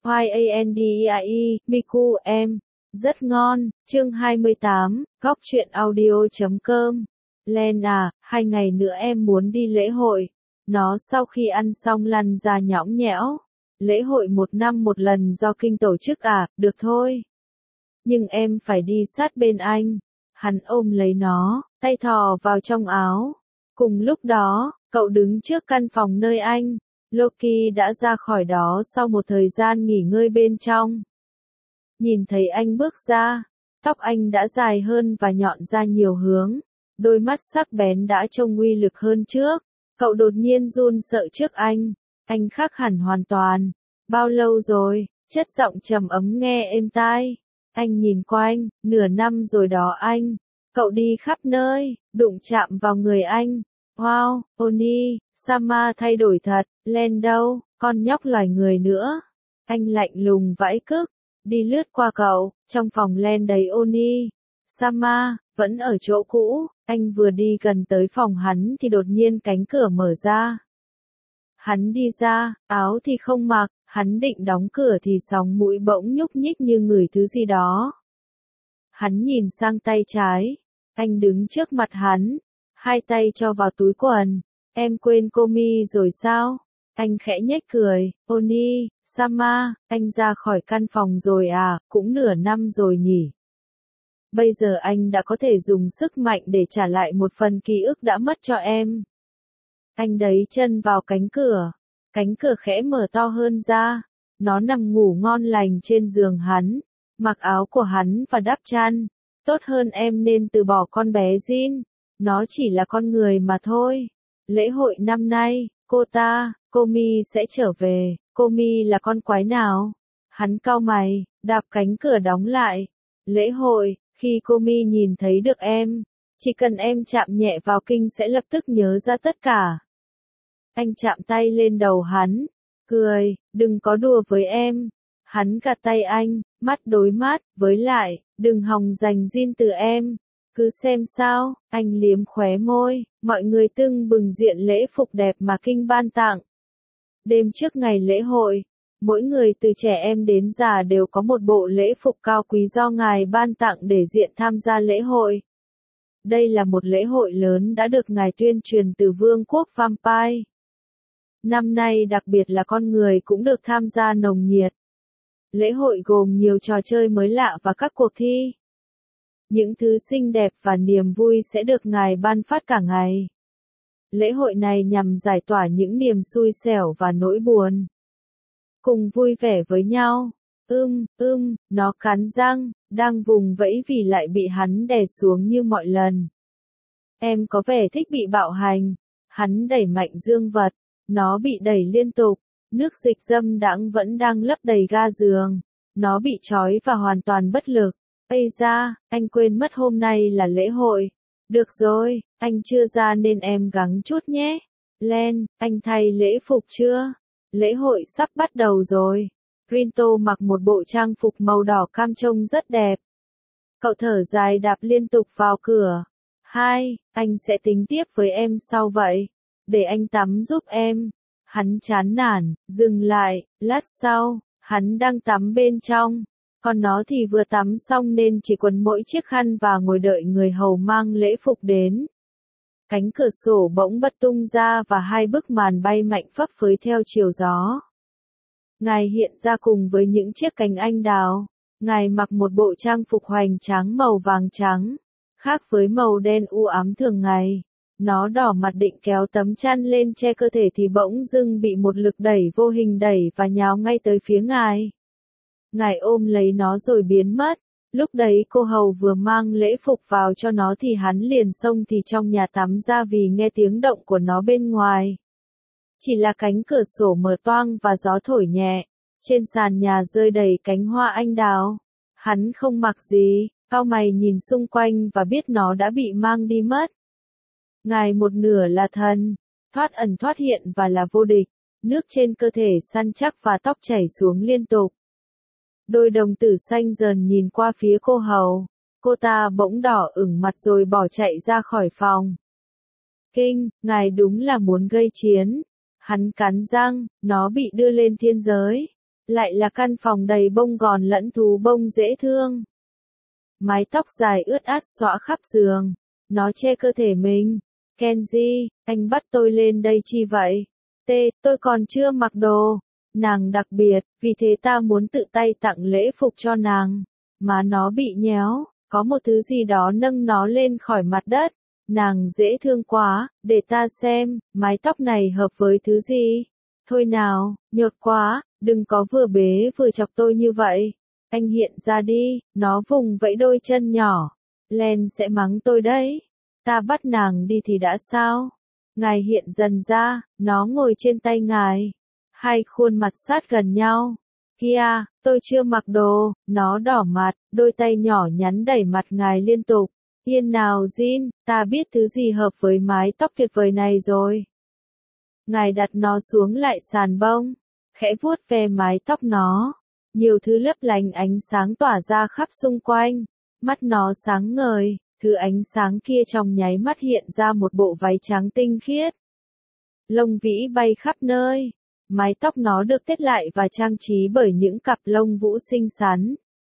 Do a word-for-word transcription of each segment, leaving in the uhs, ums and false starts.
Y A N D E I E, Miku em. Rất ngon, chương hai mươi tám, góc truyện audio chấm com. Len à, hai ngày nữa em muốn đi lễ hội. Nó sau khi ăn xong lăn ra nhõng nhẽo. Lễ hội một năm một lần do kinh tổ chức à, được thôi. Nhưng em phải đi sát bên anh. Hắn ôm lấy nó, tay thò vào trong áo. Cùng lúc đó, cậu đứng trước căn phòng nơi anh, Loki đã ra khỏi đó sau một thời gian nghỉ ngơi bên trong. Nhìn thấy anh bước ra, tóc anh đã dài hơn và nhọn ra nhiều hướng, đôi mắt sắc bén đã trông uy lực hơn trước. Cậu đột nhiên run sợ trước anh, anh khác hẳn hoàn toàn. Bao lâu rồi, chất giọng trầm ấm nghe êm tai. Anh nhìn quanh, nửa năm rồi đó anh. Cậu đi khắp nơi, đụng chạm vào người anh. Wow, Oni, Sama thay đổi thật, Len đâu, con nhóc loài người nữa. Anh lạnh lùng vãi cức, đi lướt qua cậu, trong phòng Len đầy Oni. Sama, vẫn ở chỗ cũ, anh vừa đi gần tới phòng hắn thì đột nhiên cánh cửa mở ra. Hắn đi ra, áo thì không mặc, hắn định đóng cửa thì sóng mũi bỗng nhúc nhích như ngửi thứ gì đó. Hắn nhìn sang tay trái, anh đứng trước mặt hắn, hai tay cho vào túi quần. Em quên cô Mi rồi sao? Anh khẽ nhếch cười, Oni, Sama, anh ra khỏi căn phòng rồi à, cũng nửa năm rồi nhỉ. Bây giờ anh đã có thể dùng sức mạnh để trả lại một phần ký ức đã mất cho em. Anh đẩy chân vào cánh cửa, cánh cửa khẽ mở to hơn ra, nó nằm ngủ ngon lành trên giường hắn, mặc áo của hắn và đắp chăn. Tốt hơn em nên từ bỏ con bé Jin, nó chỉ là con người mà thôi. Lễ hội năm nay, cô ta, cô Mi sẽ trở về, cô Mi là con quái nào? Hắn cau mày, đạp cánh cửa đóng lại. Lễ hội, khi cô Mi nhìn thấy được em, chỉ cần em chạm nhẹ vào kinh sẽ lập tức nhớ ra tất cả. Anh chạm tay lên đầu hắn, cười, đừng có đùa với em. Hắn gạt tay anh, mắt đối mắt, với lại, đừng hòng giành Jin từ em. Cứ xem sao, anh liếm khóe môi, mọi người tưng bừng diện lễ phục đẹp mà kinh ban tặng. Đêm trước ngày lễ hội, mỗi người từ trẻ em đến già đều có một bộ lễ phục cao quý do ngài ban tặng để diện tham gia lễ hội. Đây là một lễ hội lớn đã được ngài tuyên truyền từ vương quốc Vampire. Năm nay đặc biệt là con người cũng được tham gia nồng nhiệt. Lễ hội gồm nhiều trò chơi mới lạ và các cuộc thi. Những thứ xinh đẹp và niềm vui sẽ được ngài ban phát cả ngày. Lễ hội này nhằm giải tỏa những niềm xui xẻo và nỗi buồn. Cùng vui vẻ với nhau. Ưm, ưm, nó cắn răng, đang vùng vẫy vì lại bị hắn đè xuống như mọi lần. Em có vẻ thích bị bạo hành. Hắn đẩy mạnh dương vật. Nó bị đẩy liên tục. Nước dịch dâm đãng vẫn đang lấp đầy ga giường. Nó bị trói và hoàn toàn bất lực. Ây da, anh quên mất hôm nay là lễ hội. Được rồi, anh chưa ra nên em gắng chút nhé. Len, anh thay lễ phục chưa? Lễ hội sắp bắt đầu rồi. Rinto mặc một bộ trang phục màu đỏ cam trông rất đẹp. Cậu thở dài đạp liên tục vào cửa. Hai, anh sẽ tính tiếp với em sau vậy. Để anh tắm giúp em. Hắn chán nản, dừng lại, lát sau, hắn đang tắm bên trong. Còn nó thì vừa tắm xong nên chỉ quấn mỗi chiếc khăn và ngồi đợi người hầu mang lễ phục đến. Cánh cửa sổ bỗng bật tung ra và hai bức màn bay mạnh phấp phới theo chiều gió. Ngài hiện ra cùng với những chiếc cánh anh đào. Ngài mặc một bộ trang phục hoành tráng màu vàng trắng, khác với màu đen u ám thường ngày. Nó đỏ mặt định kéo tấm chăn lên che cơ thể thì bỗng dưng bị một lực đẩy vô hình đẩy và nhào ngay tới phía ngài. Ngài ôm lấy nó rồi biến mất. Lúc đấy cô hầu vừa mang lễ phục vào cho nó thì hắn liền xông thì trong nhà tắm ra vì nghe tiếng động của nó bên ngoài. Chỉ là cánh cửa sổ mở toang và gió thổi nhẹ. Trên sàn nhà rơi đầy cánh hoa anh đào. Hắn không mặc gì, cau mày nhìn xung quanh và biết nó đã bị mang đi mất. Ngài một nửa là thần, thoát ẩn thoát hiện và là vô địch. Nước trên cơ thể săn chắc và tóc chảy xuống liên tục. Đôi đồng tử xanh dờn nhìn qua phía cô hầu. Cô ta bỗng đỏ ửng mặt rồi bỏ chạy ra khỏi phòng. Kinh, ngài đúng là muốn gây chiến. Hắn cắn răng, nó bị đưa lên thiên giới. lại là căn phòng đầy bông gòn lẫn thú bông dễ thương. Mái tóc dài ướt át xõa khắp giường, nó che cơ thể mình. Kenji, anh bắt tôi lên đây chi vậy? T, tôi còn chưa mặc đồ. Nàng đặc biệt, vì thế ta muốn tự tay tặng lễ phục cho nàng. Má nó bị nhéo, có một thứ gì đó nâng nó lên khỏi mặt đất. Nàng dễ thương quá, để ta xem, mái tóc này hợp với thứ gì? Thôi nào, nhột quá, đừng có vừa bế vừa chọc tôi như vậy. Anh hiện ra đi, nó vùng vẫy đôi chân nhỏ. Len sẽ mắng tôi đấy. Ta bắt nàng đi thì đã sao? Ngài hiện dần ra, nó ngồi trên tay ngài. Hai khuôn mặt sát gần nhau. Kia, tôi chưa mặc đồ, nó đỏ mặt, đôi tay nhỏ nhắn đẩy mặt ngài liên tục. Yên nào Jin, ta biết thứ gì hợp với mái tóc tuyệt vời này rồi. Ngài đặt nó xuống lại sàn bông, khẽ vuốt ve mái tóc nó. Nhiều thứ lấp lánh ánh sáng tỏa ra khắp xung quanh. Mắt nó sáng ngời, thứ ánh sáng kia trong nháy mắt hiện ra một bộ váy trắng tinh khiết. Lông vĩ bay khắp nơi. Mái tóc nó được tết lại và trang trí bởi những cặp lông vũ xinh xắn.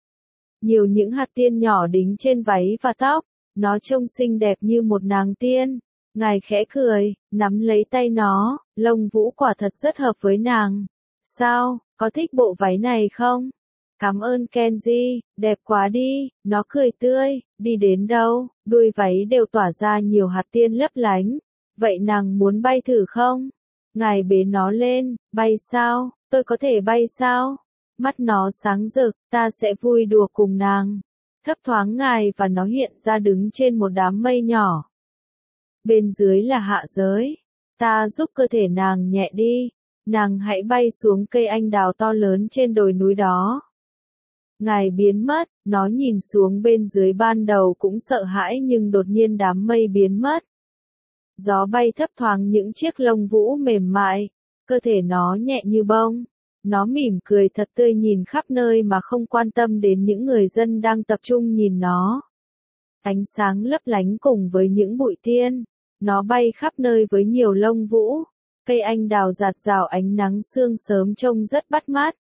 Nhiều những hạt tiên nhỏ đính trên váy và tóc. Nó trông xinh đẹp như một nàng tiên. Ngài khẽ cười, nắm lấy tay nó, lông vũ quả thật rất hợp với nàng. Sao, có thích bộ váy này không? Cảm ơn Kenji, đẹp quá đi, nó cười tươi, đi đến đâu, đuôi váy đều tỏa ra nhiều hạt tiên lấp lánh. Vậy nàng muốn bay thử không? Ngài bế nó lên, bay sao, tôi có thể bay sao? Mắt nó sáng rực, ta sẽ vui đùa cùng nàng. Thấp thoáng ngài và nó hiện ra đứng trên một đám mây nhỏ. Bên dưới là hạ giới. Ta giúp cơ thể nàng nhẹ đi. Nàng hãy bay xuống cây anh đào to lớn trên đồi núi đó. Ngài biến mất, nó nhìn xuống bên dưới ban đầu cũng sợ hãi nhưng đột nhiên đám mây biến mất. Gió bay thấp thoáng những chiếc lông vũ mềm mại, cơ thể nó nhẹ như bông. Nó mỉm cười thật tươi nhìn khắp nơi mà không quan tâm đến những người dân đang tập trung nhìn nó. Ánh sáng lấp lánh cùng với những bụi tiên. Nó bay khắp nơi với nhiều lông vũ. Cây anh đào rạt rào ánh nắng sương sớm trông rất bắt mắt.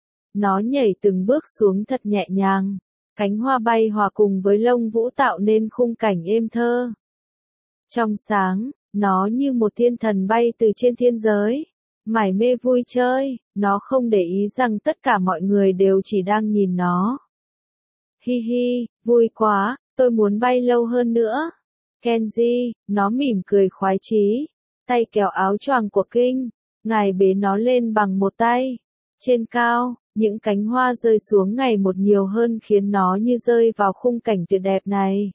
Nó nhảy từng bước xuống thật nhẹ nhàng. Cánh hoa bay hòa cùng với lông vũ tạo nên khung cảnh êm thơ. Trong sáng, nó như một thiên thần bay từ trên thiên giới. Mải mê vui chơi, nó không để ý rằng tất cả mọi người đều chỉ đang nhìn nó. Hi hi, vui quá, tôi muốn bay lâu hơn nữa. Kenji, nó mỉm cười khoái chí. Tay kéo áo choàng của Kinh. Ngài bế nó lên bằng một tay. Trên cao, những cánh hoa rơi xuống ngày một nhiều hơn khiến nó như rơi vào khung cảnh tuyệt đẹp này.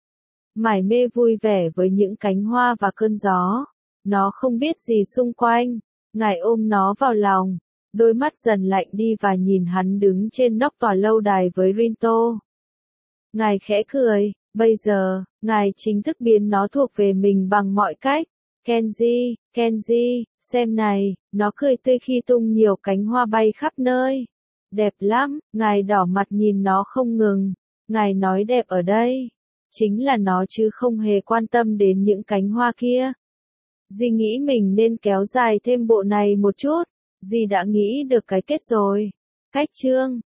Mải mê vui vẻ với những cánh hoa và cơn gió. Nó không biết gì xung quanh. Ngài ôm nó vào lòng. Đôi mắt dần lạnh đi và nhìn hắn đứng trên nóc tòa lâu đài với Rinto. Ngài khẽ cười. Bây giờ, ngài chính thức biến nó thuộc về mình bằng mọi cách. Kenji, Kenji, xem này, nó cười tươi khi tung nhiều cánh hoa bay khắp nơi. Đẹp lắm, ngài đỏ mặt nhìn nó không ngừng. Ngài nói đẹp ở đây. Chính là nó chứ không hề quan tâm đến những cánh hoa kia. Dì nghĩ mình nên kéo dài thêm bộ này một chút. Dì đã nghĩ được cái kết rồi. Cách chương